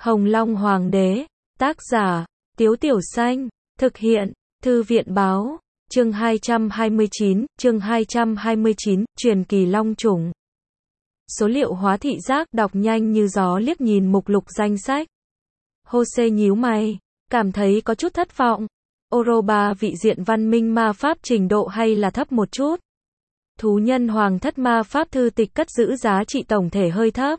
Hồng Long Hoàng đế, tác giả, Tiếu Tiểu Xanh, thực hiện, Thư viện báo, chương 229, truyền kỳ Long Chủng. Số liệu hóa thị giác đọc nhanh như gió liếc nhìn mục lục danh sách. Jose nhíu mày, cảm thấy có chút thất vọng. Oroba vị diện văn minh ma pháp trình độ hay là thấp một chút. Thú nhân hoàng thất ma pháp thư tịch cất giữ giá trị tổng thể hơi thấp.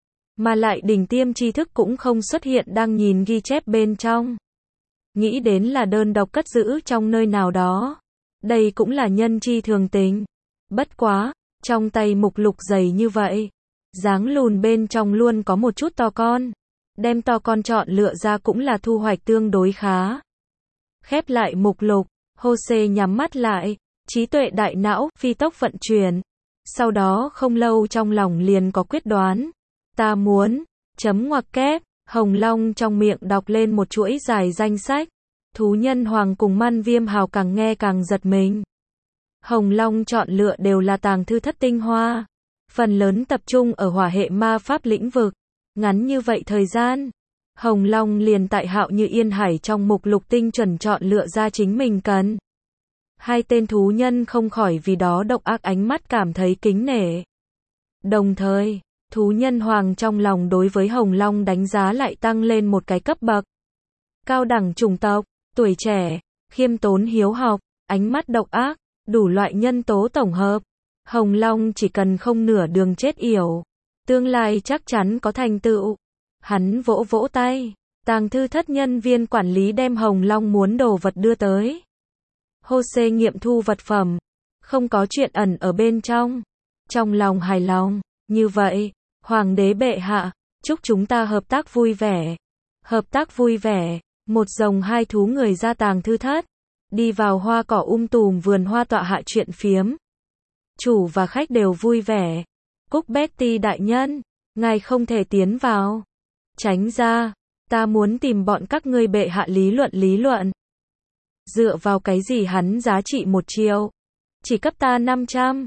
Mà lại đỉnh tiêm tri thức cũng không xuất hiện đang nhìn ghi chép bên trong. Nghĩ đến là đơn độc cất giữ trong nơi nào đó. Đây cũng là nhân chi thường tình. Bất quá, trong tay mục lục dày như vậy. Dáng lùn bên trong luôn có một chút to con. Đem to con chọn lựa ra cũng là thu hoạch tương đối khá. Khép lại mục lục, Jose nhắm mắt lại, trí tuệ đại não, phi tốc vận chuyển. Sau đó không lâu trong lòng liền có quyết đoán. Ta muốn, chấm ngoặc kép, Hồng Long trong miệng đọc lên một chuỗi dài danh sách. Thú nhân hoàng cùng Man Viêm Hào càng nghe càng giật mình. Hồng Long chọn lựa đều là tàng thư thất tinh hoa. Phần lớn tập trung ở hỏa hệ ma pháp lĩnh vực. Ngắn như vậy thời gian, Hồng Long liền tại Hạo Như Yên Hải trong mục lục tinh chuẩn chọn lựa ra chính mình cần. Hai tên thú nhân không khỏi vì đó độc ác ánh mắt cảm thấy kính nể. Đồng thời, thú nhân hoàng trong lòng đối với Hồng Long đánh giá lại tăng lên một cái cấp bậc. Cao đẳng chủng tộc, tuổi trẻ, khiêm tốn hiếu học, ánh mắt độc ác, đủ loại nhân tố tổng hợp. Hồng Long chỉ cần không nửa đường chết yểu, tương lai chắc chắn có thành tựu. Hắn vỗ vỗ tay, tàng thư thất nhân viên quản lý đem Hồng Long muốn đồ vật đưa tới. Jose nghiệm thu vật phẩm, không có chuyện ẩn ở bên trong. Trong lòng hài lòng, như vậy, Hoàng đế bệ hạ, chúc chúng ta hợp tác vui vẻ. Hợp tác vui vẻ, một rồng hai thú người ra tàng thư thất, đi vào hoa cỏ tùm vườn hoa tọa hạ chuyện phiếm. Chủ và khách đều vui vẻ. Cúc Betty đại nhân, ngài không thể tiến vào. Tránh ra, ta muốn tìm bọn các ngươi bệ hạ lý luận. Dựa vào cái gì hắn giá trị 1 triệu? Chỉ cấp ta 500.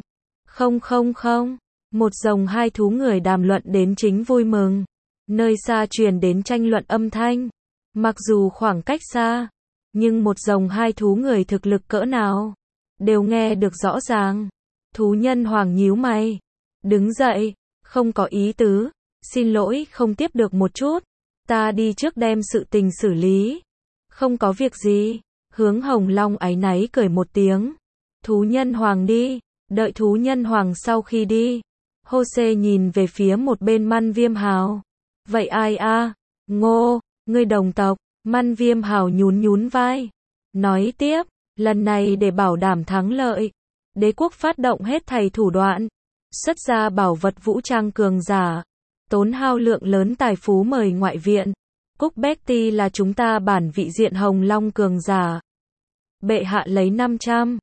Không. Một rồng hai thú người đàm luận đến chính vui mừng. Nơi xa truyền đến tranh luận âm thanh. Mặc dù khoảng cách xa, nhưng một rồng hai thú người thực lực cỡ nào, đều nghe được rõ ràng. Thú nhân hoàng nhíu mày, đứng dậy, không có ý tứ, xin lỗi không tiếp được một chút, ta đi trước đem sự tình xử lý. Không có việc gì, hướng Hồng Long áy náy cười một tiếng. Thú nhân hoàng đi, đợi thú nhân hoàng sau khi đi. Jose nhìn về phía một bên Man Viêm Hào. Vậy ai a? Ngô, ngươi đồng tộc. Man Viêm Hào nhún vai. Nói tiếp, lần này để bảo đảm thắng lợi. Đế quốc phát động hết thảy thủ đoạn. Xuất ra bảo vật vũ trang cường giả. Tốn hao lượng lớn tài phú mời ngoại viện. Cúc Betty là chúng ta bản vị diện Hồng Long cường giả. Bệ hạ lấy 500.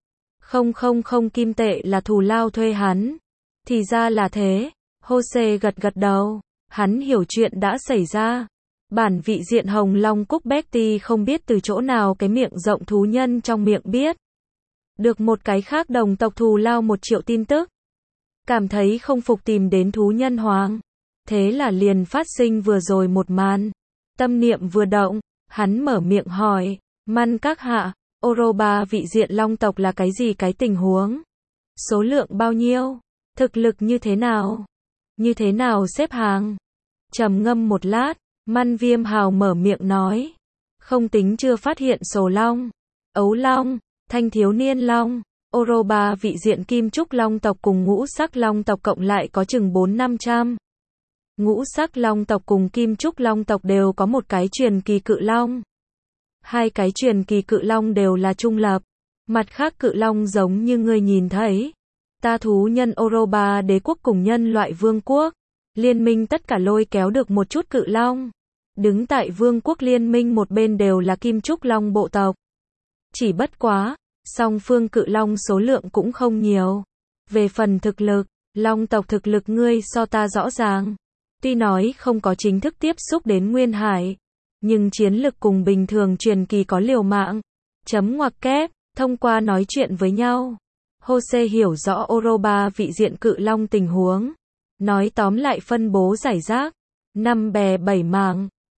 Không kim tệ là thù lao thuê hắn. Thì ra là thế. Jose gật đầu. Hắn hiểu chuyện đã xảy ra. Bản vị diện Hồng Long Cúc Betty không biết từ chỗ nào cái miệng rộng thú nhân trong miệng biết. Được một cái khác đồng tộc thù lao 1 triệu tin tức. Cảm thấy không phục tìm đến thú nhân hoàng. Thế là liền phát sinh vừa rồi một màn. Tâm niệm vừa động, hắn mở miệng hỏi. Man các hạ, Oroba vị diện long tộc là cái gì cái tình huống? Số lượng bao nhiêu? Thực lực như thế nào? Như thế nào xếp hàng? Trầm ngâm một lát, Man Viêm Hào mở miệng nói. Không tính chưa phát hiện sổ long, ấu long, thanh thiếu niên long, Oroba vị diện kim trúc long tộc cùng ngũ sắc long tộc cộng lại có chừng 400-500. Ngũ sắc long tộc cùng kim trúc long tộc đều có một cái truyền kỳ cự long. Hai cái truyền kỳ cự long đều là trung lập. Mặt khác cự long giống như ngươi nhìn thấy. Ta thú nhân Oroba đế quốc cùng nhân loại vương quốc. Liên minh tất cả lôi kéo được một chút cự long. Đứng tại vương quốc liên minh một bên đều là kim trúc long bộ tộc. Chỉ bất quá, song phương cự long số lượng cũng không nhiều. Về phần thực lực, long tộc thực lực ngươi so ta rõ ràng. Tuy nói không có chính thức tiếp xúc đến Nguyên Hải, nhưng chiến lực cùng bình thường truyền kỳ có liều mạng. Chấm ngoặc kép, thông qua nói chuyện với nhau. Jose hiểu rõ Oroba vị diện cự long tình huống. Nói tóm lại phân bố rải rác. 5 bè 7 mảng.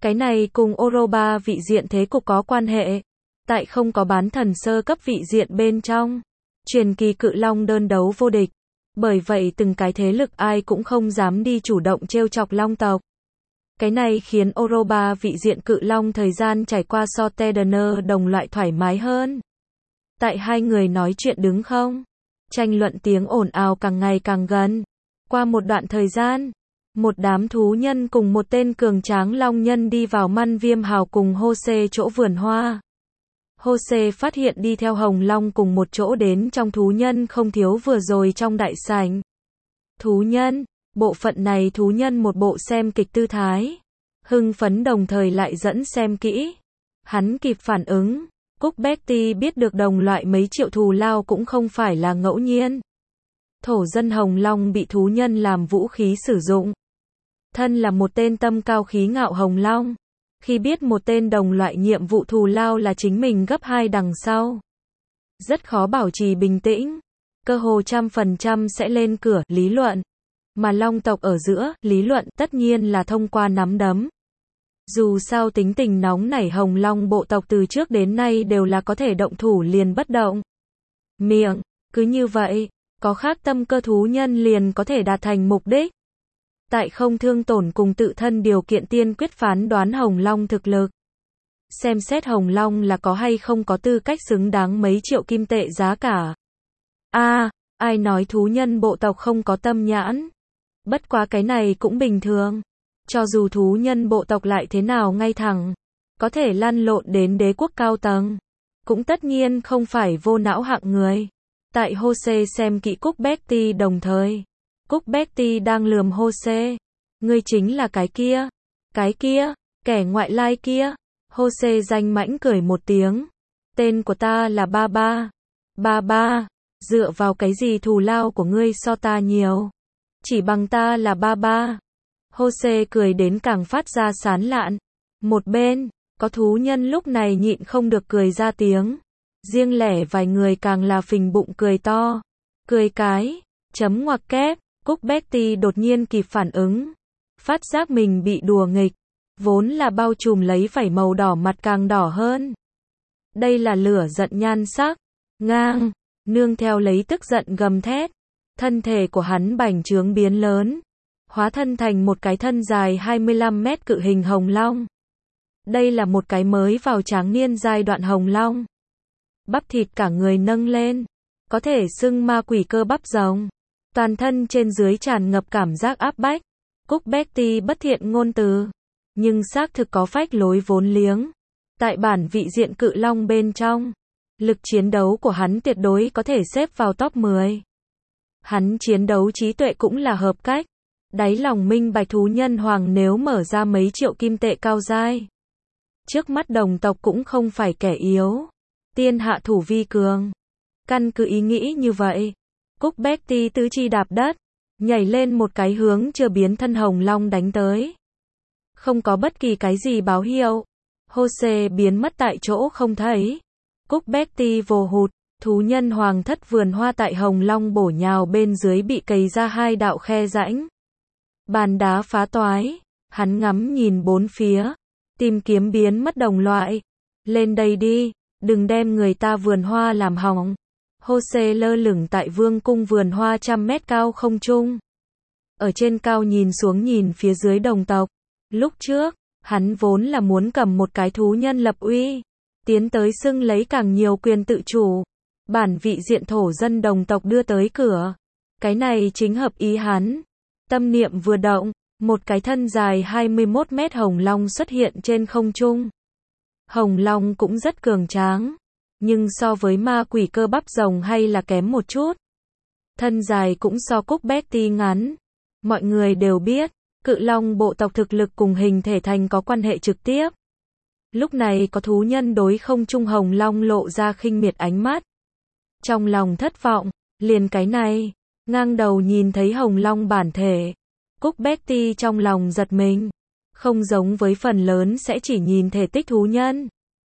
Cái này cùng Oroba vị diện thế cục có quan hệ. Tại không có bán thần sơ cấp vị diện bên trong. Truyền kỳ cự long đơn đấu vô địch. Bởi vậy từng cái thế lực ai cũng không dám đi chủ động trêu chọc long tộc. Cái này khiến Oroba vị diện cự long thời gian trải qua so Tedener đồng loại thoải mái hơn. Tại hai người nói chuyện đứng không? Tranh luận tiếng ồn ào càng ngày càng gần. Qua một đoạn thời gian, một đám thú nhân cùng một tên cường tráng long nhân đi vào Man Viêm Hào cùng Jose chỗ vườn hoa. Jose phát hiện đi theo Hồng Long cùng một chỗ đến trong thú nhân không thiếu vừa rồi trong đại sảnh. Thú nhân, bộ phận này thú nhân một bộ xem kịch tư thái. Hưng phấn đồng thời lại dẫn xem kỹ. Hắn kịp phản ứng. Cúc Betty biết được đồng loại mấy triệu thù lao cũng không phải là ngẫu nhiên. Thổ dân Hồng Long bị thú nhân làm vũ khí sử dụng. Thân là một tên tâm cao khí ngạo Hồng Long. Khi biết một tên đồng loại nhiệm vụ thù lao là chính mình gấp 2 đằng sau. Rất khó bảo trì bình tĩnh. Cơ hồ 100% sẽ lên cửa, lý luận. Mà Long tộc ở giữa, lý luận tất nhiên là thông qua nắm đấm. Dù sao tính tình nóng nảy Hồng Long bộ tộc từ trước đến nay đều là có thể động thủ liền bất động. Miệng, cứ như vậy, có khác tâm cơ thú nhân liền có thể đạt thành mục đích. Tại không thương tổn cùng tự thân điều kiện tiên quyết phán đoán Hồng Long thực lực. Xem xét Hồng Long là có hay không có tư cách xứng đáng mấy triệu kim tệ giá cả. Ai nói thú nhân bộ tộc không có tâm nhãn. Bất quá cái này cũng bình thường. Cho dù thú nhân bộ tộc lại thế nào ngay thẳng, có thể lăn lộn đến đế quốc cao tầng, cũng tất nhiên không phải vô não hạng người. Tại Jose xem kỹ Cúc Betty đồng thời. Cúc Betty đang lườm Jose. Ngươi chính là cái kia, kẻ ngoại lai kia. Jose danh mãnh cười một tiếng. Tên của ta là Ba Ba. Ba Ba, dựa vào cái gì thù lao của ngươi so ta nhiều? Chỉ bằng ta là Ba Ba. Jose cười đến càng phát ra sán lạn. Một bên, có thú nhân lúc này nhịn không được cười ra tiếng. Riêng lẻ vài người càng là phình bụng cười to. Cười cái, chấm ngoặc kép. Cúc Betty đột nhiên kịp phản ứng. Phát giác mình bị đùa nghịch. Vốn là bao trùm lấy vảy màu đỏ mặt càng đỏ hơn. Đây là lửa giận nhan sắc. Ngang, nương theo lấy tức giận gầm thét. Thân thể của hắn bành trướng biến lớn. Hóa thân thành một cái thân dài 25 mét cự hình hồng long. Đây là một cái mới vào tráng niên giai đoạn hồng long. Bắp thịt cả người nâng lên. Có thể xưng ma quỷ cơ bắp rồng. Toàn thân trên dưới tràn ngập cảm giác áp bách. Cúc Betty bất thiện ngôn từ. Nhưng xác thực có phách lối vốn liếng. Tại bản vị diện cự long bên trong. Lực chiến đấu của hắn tuyệt đối có thể xếp vào top 10. Hắn chiến đấu trí tuệ cũng là hợp cách. Đáy lòng minh bạch thú nhân hoàng nếu mở ra mấy triệu kim tệ cao giai. Trước mắt đồng tộc cũng không phải kẻ yếu. Tiên hạ thủ vi cường. Căn cứ ý nghĩ như vậy. Cúc Betty tứ chi đạp đất. Nhảy lên một cái hướng chưa biến thân hồng long đánh tới. Không có bất kỳ cái gì báo hiệu. Jose biến mất tại chỗ không thấy. Cúc Betty vồ hụt. Thú nhân hoàng thất vườn hoa tại hồng long bổ nhào bên dưới bị cày ra 2 đạo khe rãnh. Bàn đá phá toái. Hắn ngắm nhìn bốn phía. Tìm kiếm biến mất đồng loại. Lên đây đi. Đừng đem người ta vườn hoa làm hỏng. Jose lơ lửng tại vương cung vườn hoa 100 mét cao không trung. Ở trên cao nhìn xuống nhìn phía dưới đồng tộc. Lúc trước, hắn vốn là muốn cầm một cái thú nhân lập uy. Tiến tới xưng lấy càng nhiều quyền tự chủ. Bản vị diện thổ dân đồng tộc đưa tới cửa. Cái này chính hợp ý hắn. Tâm niệm vừa động, một cái thân dài 21 mét hồng long xuất hiện trên không trung. Hồng long cũng rất cường tráng. Nhưng so với ma quỷ cơ bắp rồng hay là kém một chút. Thân dài cũng so Cúc Betty ngắn. Mọi người đều biết, cự long bộ tộc thực lực cùng hình thể thành có quan hệ trực tiếp. Lúc này có thú nhân đối không trung hồng long lộ ra khinh miệt ánh mắt. Trong lòng thất vọng, liền cái này, ngang đầu nhìn thấy hồng long bản thể. Cúc Betty trong lòng giật mình. Không giống với phần lớn sẽ chỉ nhìn thể tích thú nhân.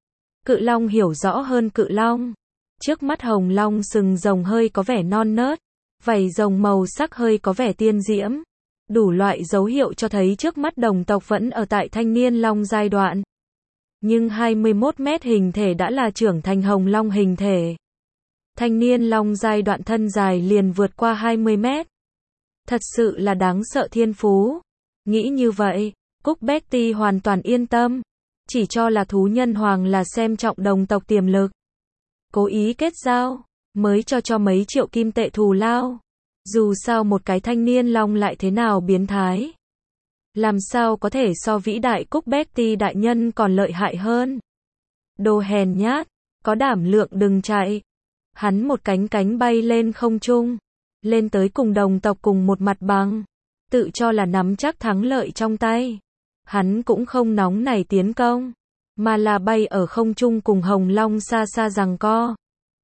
Cự long hiểu rõ hơn cự long. Trước mắt hồng long sừng rồng hơi có vẻ non nớt. Vảy rồng màu sắc hơi có vẻ tiên diễm. Đủ loại dấu hiệu cho thấy trước mắt đồng tộc vẫn ở tại thanh niên long giai đoạn. Nhưng 21 mét hình thể đã là trưởng thành hồng long hình thể. Thanh niên long giai đoạn thân dài liền vượt qua 20 mét. Thật sự là đáng sợ thiên phú. Nghĩ như vậy, Cúc Betty hoàn toàn yên tâm. Chỉ cho là thú nhân hoàng là xem trọng đồng tộc tiềm lực. Cố ý kết giao, mới cho mấy triệu kim tệ thù lao. Dù sao một cái thanh niên long lại thế nào biến thái. Làm sao có thể so vĩ đại Cúc Betty đại nhân còn lợi hại hơn. Đồ hèn nhát, có đảm lượng đừng chạy. Hắn một cánh bay lên không trung. Lên tới cùng đồng tộc cùng một mặt bằng. Tự cho là nắm chắc thắng lợi trong tay. Hắn cũng không nóng nảy tiến công. Mà là bay ở không trung cùng hồng long xa xa giằng co.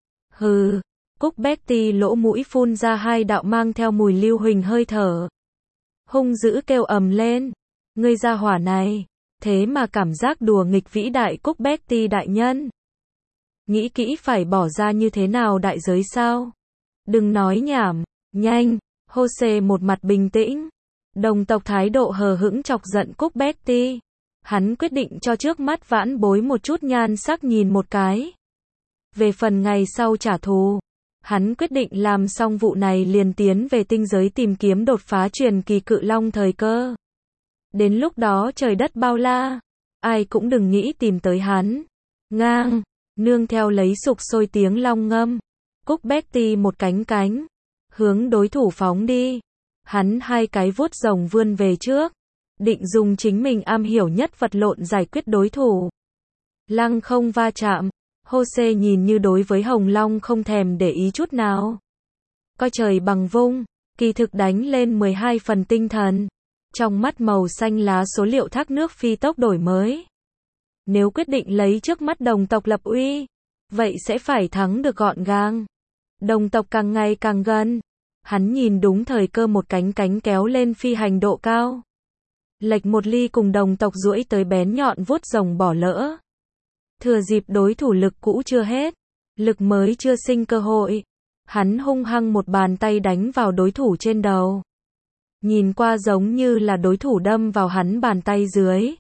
Hừ. Cúc Betty lỗ mũi phun ra hai đạo mang theo mùi lưu huỳnh hơi thở. Hung dữ kêu ầm lên. Ngươi gia hỏa này. Thế mà cảm giác đùa nghịch vĩ đại Cúc Betty đại nhân. Nghĩ kỹ phải bỏ ra như thế nào đại giới sao? Đừng nói nhảm. Nhanh. Jose một mặt bình tĩnh. Đồng tộc thái độ hờ hững chọc giận Cúc Betty. Hắn quyết định cho trước mắt vãn bối một chút nhan sắc nhìn một cái. Về phần ngày sau trả thù. Hắn quyết định làm xong vụ này liền tiến về tinh giới tìm kiếm đột phá truyền kỳ cự long thời cơ. Đến lúc đó trời đất bao la. Ai cũng đừng nghĩ tìm tới hắn. Ngang. Nương theo lấy sục sôi tiếng long ngâm. Cúc Betty một cánh. Hướng đối thủ phóng đi. Hắn hai cái vuốt rồng vươn về trước. Định dùng chính mình am hiểu nhất vật lộn giải quyết đối thủ. Lăng không va chạm. Jose nhìn như đối với hồng long không thèm để ý chút nào. Coi trời bằng vung. Kỳ thực đánh lên 12 phần tinh thần. Trong mắt màu xanh lá số liệu thác nước phi tốc đổi mới. Nếu quyết định lấy trước mắt đồng tộc lập uy. Vậy sẽ phải thắng được gọn gàng. Đồng tộc càng ngày càng gần. Hắn nhìn đúng thời cơ một cánh kéo lên phi hành độ cao. Lệch một ly cùng đồng tộc duỗi tới bén nhọn vuốt rồng bỏ lỡ. Thừa dịp đối thủ lực cũ chưa hết. Lực mới chưa sinh cơ hội. Hắn hung hăng một bàn tay đánh vào đối thủ trên đầu. Nhìn qua giống như là đối thủ đâm vào hắn bàn tay dưới.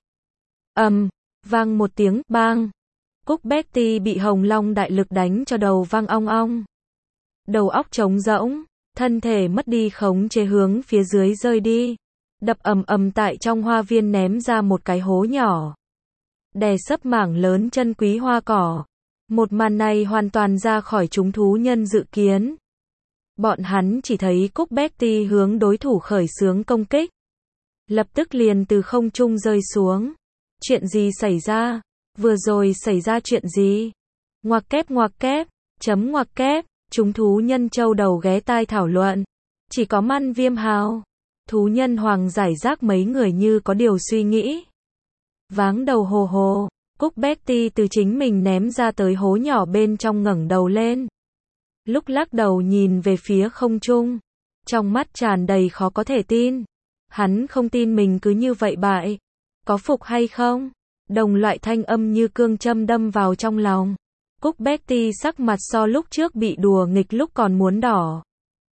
Vang một tiếng, bang. Cúc Betty bị hồng long đại lực đánh cho đầu vang ong ong. Đầu óc trống rỗng. Thân thể mất đi khống chế hướng phía dưới rơi đi. Đập ầm tại trong hoa viên ném ra một cái hố nhỏ. Đè sấp mảng lớn chân quý hoa cỏ. Một màn này hoàn toàn ra khỏi chúng thú nhân dự kiến. Bọn hắn chỉ thấy Cúc Betty hướng đối thủ khởi xướng công kích. Lập tức liền từ không trung rơi xuống. Chuyện gì xảy ra? Vừa rồi xảy ra chuyện gì? Ngoặc kép, chấm ngoặc kép. Chúng thú nhân châu đầu ghé tai thảo luận. Chỉ có Man Viêm Hào. Thú nhân hoàng giải rác mấy người như có điều suy nghĩ. Váng đầu hồ. Cúc Betty từ chính mình ném ra tới hố nhỏ bên trong ngẩng đầu lên. Lúc lắc đầu nhìn về phía không trung. Trong mắt tràn đầy khó có thể tin. Hắn không tin mình cứ như vậy bại. Có phục hay không? Đồng loại thanh âm như cương châm đâm vào trong lòng. Cúc Betty sắc mặt so lúc trước bị đùa nghịch lúc còn muốn đỏ.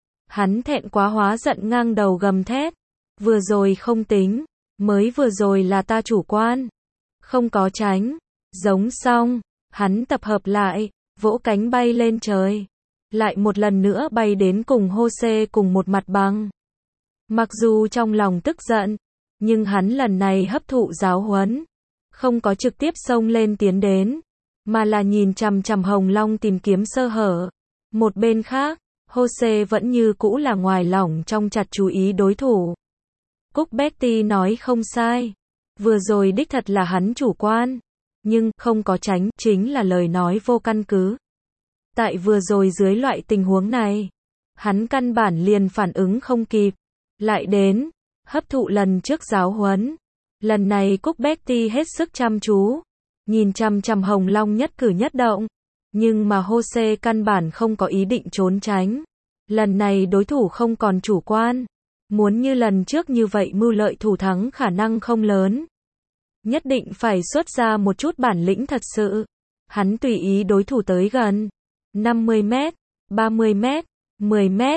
Hắn thẹn quá hóa giận ngang đầu gầm thét. Vừa rồi không tính. Mới vừa rồi là ta chủ quan. Không có tránh. Giống xong. Hắn tập hợp lại. Vỗ cánh bay lên trời. Lại một lần nữa bay đến cùng Jose cùng một mặt bằng. Mặc dù trong lòng tức giận. Nhưng hắn lần này hấp thụ giáo huấn. Không có trực tiếp xông lên tiến đến. Mà là nhìn chằm chằm hồng long tìm kiếm sơ hở. Một bên khác, Jose vẫn như cũ là ngoài lỏng trong chặt chú ý đối thủ. Cúc Betty nói không sai. Vừa rồi đích thật là hắn chủ quan. Nhưng, không có tránh, chính là lời nói vô căn cứ. Tại vừa rồi dưới loại tình huống này, hắn căn bản liền phản ứng không kịp. Lại đến, hấp thụ lần trước giáo huấn. Lần này Cúc Betty hết sức chăm chú. Nhìn chằm chằm hồng long nhất cử nhất động. Nhưng mà Jose căn bản không có ý định trốn tránh. Lần này đối thủ không còn chủ quan. Muốn như lần trước như vậy mưu lợi thủ thắng khả năng không lớn. Nhất định phải xuất ra một chút bản lĩnh thật sự. Hắn tùy ý đối thủ tới gần. 50 mét, 30 mét, 10 mét.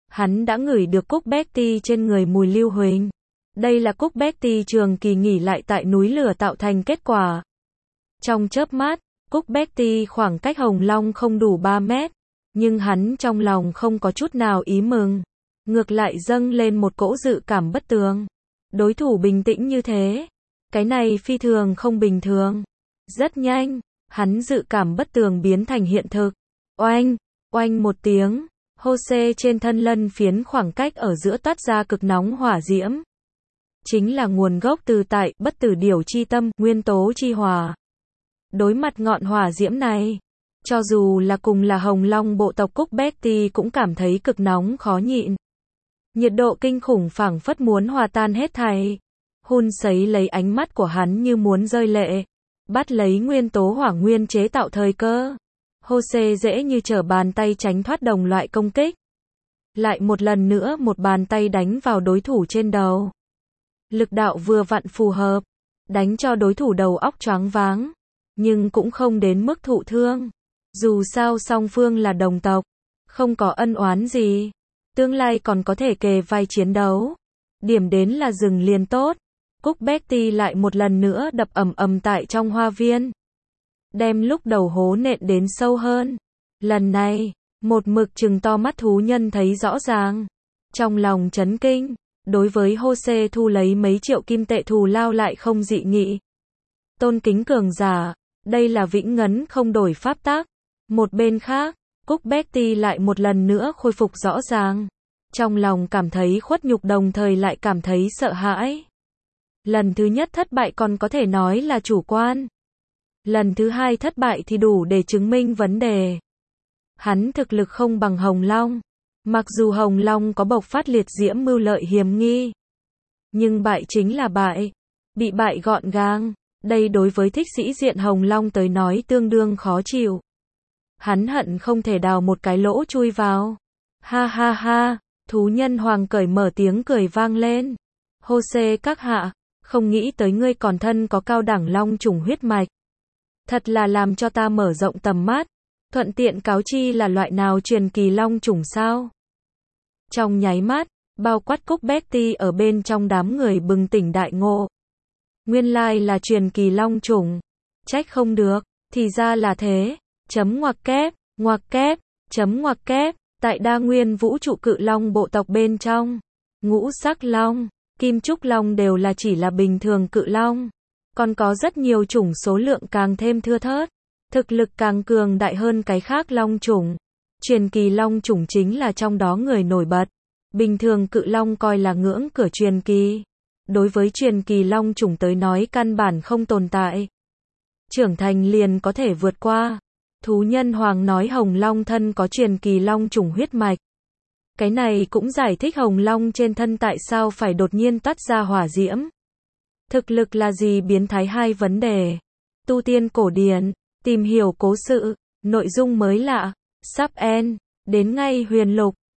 Hắn đã ngửi được Cúc Betty trên người mùi Lưu Huỳnh. Đây là Cúc Betty trường kỳ nghỉ lại tại núi lửa tạo thành kết quả. Trong chớp mắt, Cúc Betty khoảng cách Hồng Long không đủ 3 mét, nhưng hắn trong lòng không có chút nào ý mừng. Ngược lại dâng lên một cỗ dự cảm bất tường. Đối thủ bình tĩnh như thế. Cái này phi thường không bình thường. Rất nhanh, hắn dự cảm bất tường biến thành hiện thực. Oanh, oanh một tiếng, Jose trên thân lân phiến khoảng cách ở giữa toát ra cực nóng hỏa diễm. Chính là nguồn gốc từ tại bất tử điểu chi tâm, nguyên tố chi hỏa. Đối mặt ngọn hỏa diễm này, cho dù là cùng là Hồng Long bộ tộc Cúc Betty cũng cảm thấy cực nóng khó nhịn. Nhiệt độ kinh khủng phảng phất muốn hòa tan hết thảy. Hun sấy lấy ánh mắt của hắn như muốn rơi lệ. Bắt lấy nguyên tố hỏa nguyên chế tạo thời cơ. Jose dễ như trở bàn tay tránh thoát đồng loại công kích. Lại một lần nữa một bàn tay đánh vào đối thủ trên đầu. Lực đạo vừa vặn phù hợp. Đánh cho đối thủ đầu óc choáng váng. Nhưng cũng không đến mức thụ thương. Dù sao song phương là đồng tộc. Không có ân oán gì. Tương lai còn có thể kề vai chiến đấu. Điểm đến là dừng liền tốt. Cúc Betty lại một lần nữa đập ầm ầm tại trong hoa viên. Đem lúc đầu hố nện đến sâu hơn. Lần này, một mực trừng to mắt thú nhân thấy rõ ràng. Trong lòng chấn kinh, đối với Jose thu lấy mấy triệu kim tệ thù lao lại không dị nghị. Tôn kính cường giả, đây là vĩnh ngấn không đổi pháp tắc. Một bên khác, Cúc Betty lại một lần nữa khôi phục rõ ràng. Trong lòng cảm thấy khuất nhục đồng thời lại cảm thấy sợ hãi. Lần thứ nhất thất bại còn có thể nói là chủ quan. Lần thứ hai thất bại thì đủ để chứng minh vấn đề. Hắn thực lực không bằng Hồng Long. Mặc dù Hồng Long có bộc phát liệt diễm mưu lợi hiểm nghi. Nhưng bại chính là bại. Bị bại gọn gàng. Đây đối với thích sĩ diện Hồng Long tới nói tương đương khó chịu. Hắn hận không thể đào một cái lỗ chui vào. Ha ha ha, thú nhân hoàng cởi mở tiếng cười vang lên. Jose các hạ, không nghĩ tới ngươi còn thân có cao đẳng long trùng huyết mạch. Thật là làm cho ta mở rộng tầm mắt. Thuận tiện cáo chi là loại nào truyền kỳ long trùng sao? Trong nháy mắt, bao quát Cúc Betty ở bên trong đám người bừng tỉnh đại ngộ. Nguyên lai là truyền kỳ long trùng. Trách không được, thì ra là thế. Chấm ngoặc kép, chấm ngoặc kép, tại đa nguyên vũ trụ cự long bộ tộc bên trong. Ngũ sắc long, kim trúc long đều là chỉ là bình thường cự long. Còn có rất nhiều chủng số lượng càng thêm thưa thớt. Thực lực càng cường đại hơn cái khác long chủng. Truyền kỳ long chủng chính là trong đó người nổi bật. Bình thường cự long coi là ngưỡng cửa truyền kỳ. Đối với truyền kỳ long chủng tới nói căn bản không tồn tại. Trưởng thành liền có thể vượt qua. Thú nhân hoàng nói Hồng Long thân có truyền kỳ long chủng huyết mạch. Cái này cũng giải thích Hồng Long trên thân tại sao phải đột nhiên toát ra hỏa diễm. Thực lực là gì biến thái hai vấn đề. Tu tiên cổ điển, tìm hiểu cố sự, nội dung mới lạ, sub en, đến ngay huyền lục.